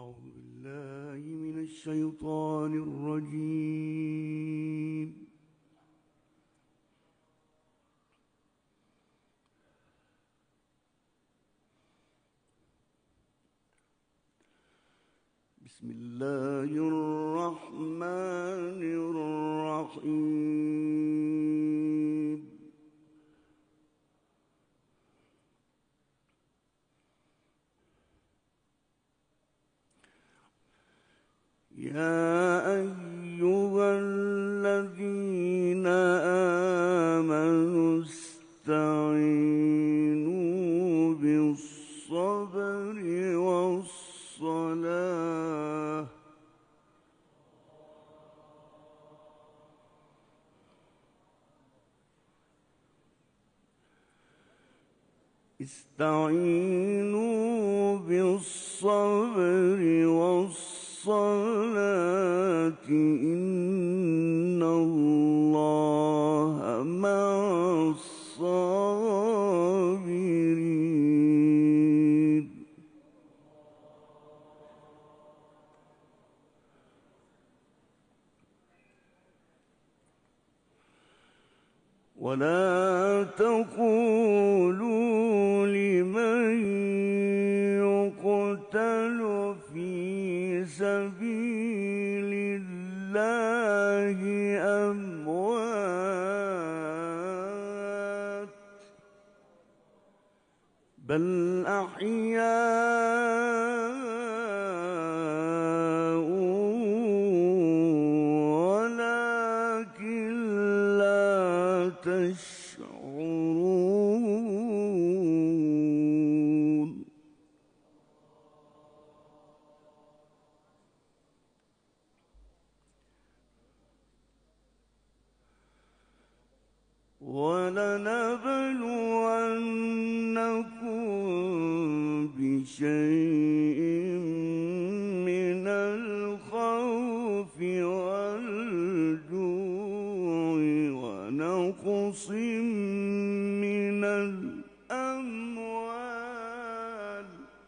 أعوذ بالله من الشيطان الرجيم. بسم الله الرحمن الرحيم. يا أيها الذين آمنوا استعينوا بالصبر والصلاة استعينوا بالصبر والصلاة إن الله مع الصابرين. ولا تقولوا لمن يقتل في سبيل الله أموات بل أحياء ولكن لا تشعرون. ولنبلونكم بشيء من الخوف والجوع ونقص من الأموال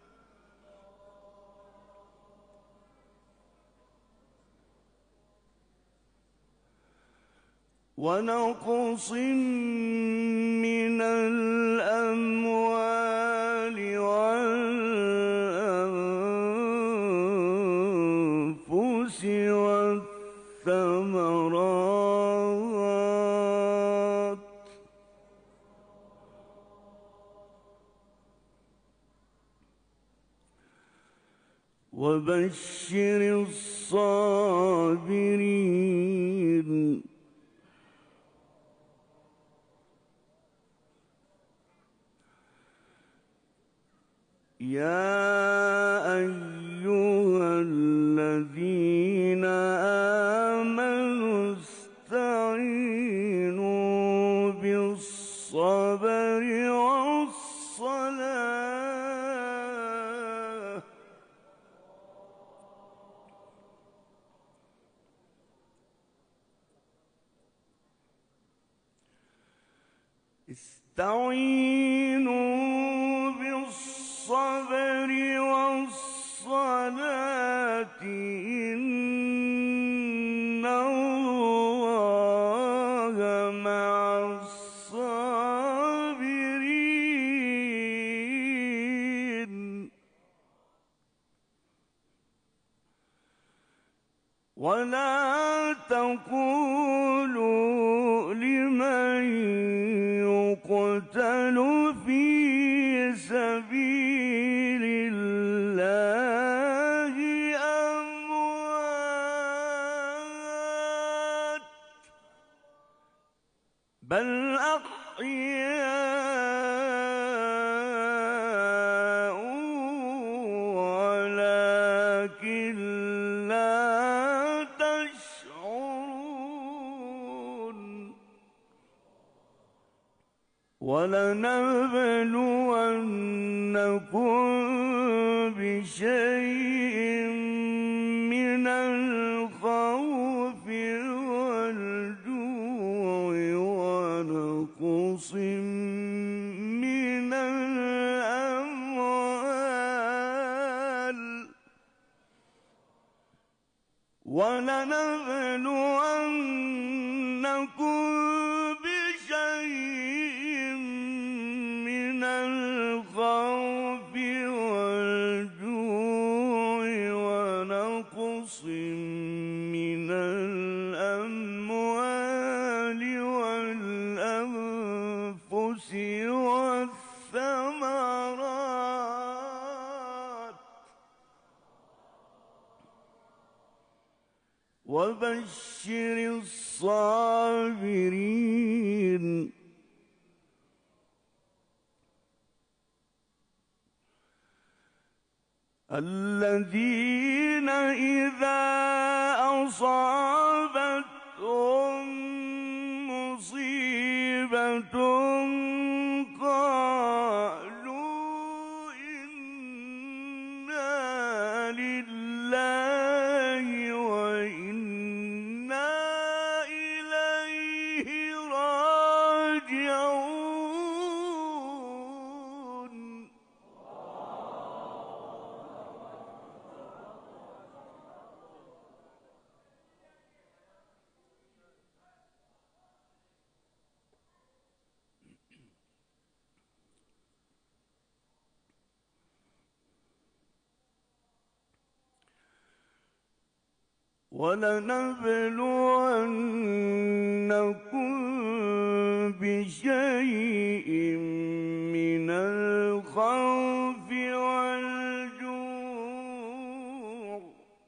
والأنفس والثمرات وبشر الصابرين. يا أيها الذين آمنوا استعينوا بالصبر والصلاة استعينوا بالصبر والصلاة إن الله مع الصابرين. ولا تقولوا لمن يقتل في سبيل الله أموات بل أحياء ولكن لا تشعرون. ولنبلونكم بشيء من الخوف والجوع ونقص من الأموال وَلَنَبْلُوَنَّكُم بِشَيْءٍ مِّنَ الْخَوْفِ وَالْجُوعِ وَنَقْصٍ مِّنَ الْأَمْوَالِ وَالْأَنفُسِ وَالثَّمَرَاتِ وَبَشِّرِ الصَّابِرِينَ الَّذِينَ إِذَا أَصَابَتْهُم مُّصِيبَةٌ قَالُوا إِنَّا لِلَّهِ وَإِنَّا إِلَيْهِ راجعون وَلَنَبْلُوَنَّكُم بِشَيْءٍ مِّنَ الْخَوْفِ وَالْجُوعِ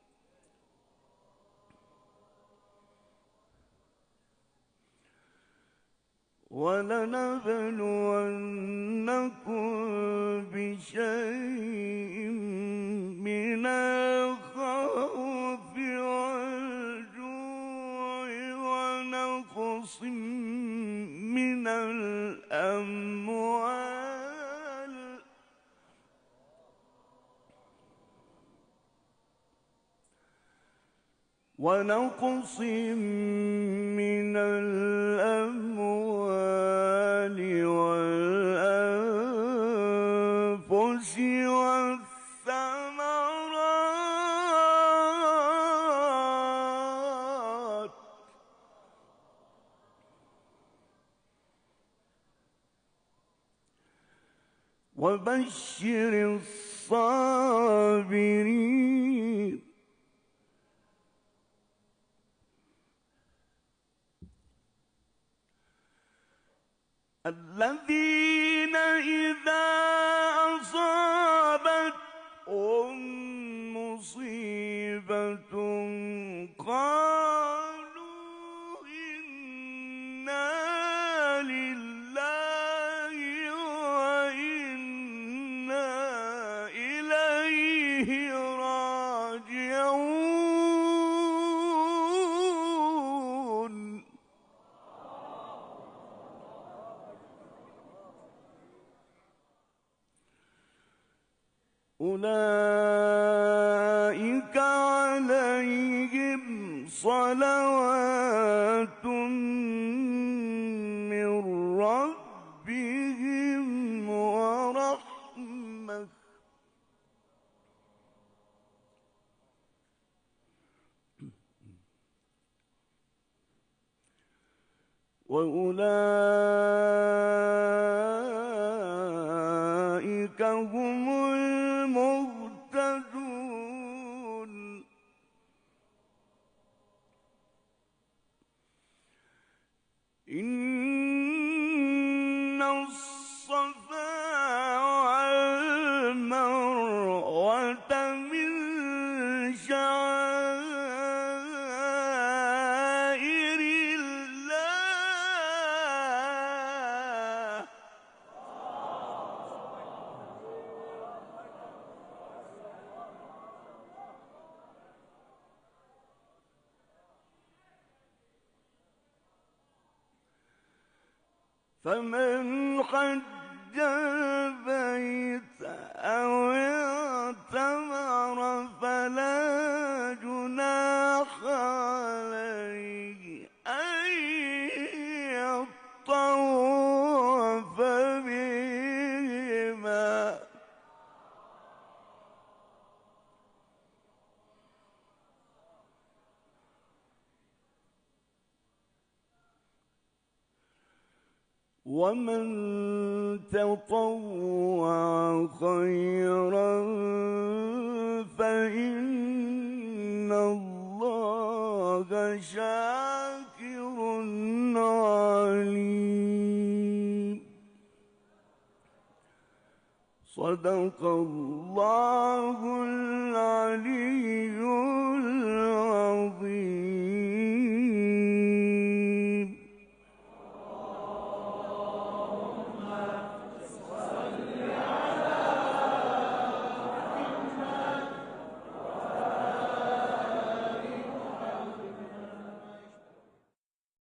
وَلَنَبْلُوَنَّكُم بِشَيْءٍ مِّنَ الْخَوْفِ وَالْجُوعِ وَنَقْصٍ مِّنَ الْأَمْوَالِ وَالْأَنفُسِ وَالثَّمَرَاتِ وَبَشِّرِ الصَّابِرِينَ الَّذِينَ إِذَا أَصَابَتْهُم مُّصِيبَةٌ قَالُوا إِنَّا لِلَّهِ وَإِنَّا إِلَيْهِ راجعون أُولَٰئِكَ عَلَيْهِمْ صَلَوَاتٌ مِّن رَّبِّهِمْ وَرَحْمَةٌ وَأُولَٰئِكَ هُمُ الْمُهْتَدُونَ إِنَّ الصَّفَا وَالْمَرْوَةَ مِن شَعَائِرِ اللَّهِ فَمَنْ حَجَّ الْبَيْتَ أَوِ اعْتَمَرَ فَلَا جُنَاحَ عَلَيْهِ أَن يَطَّوَّفَ بِهِمَا ومن تطوع خيرا فإن الله شاكر عليم. صدق الله العلي العظيم.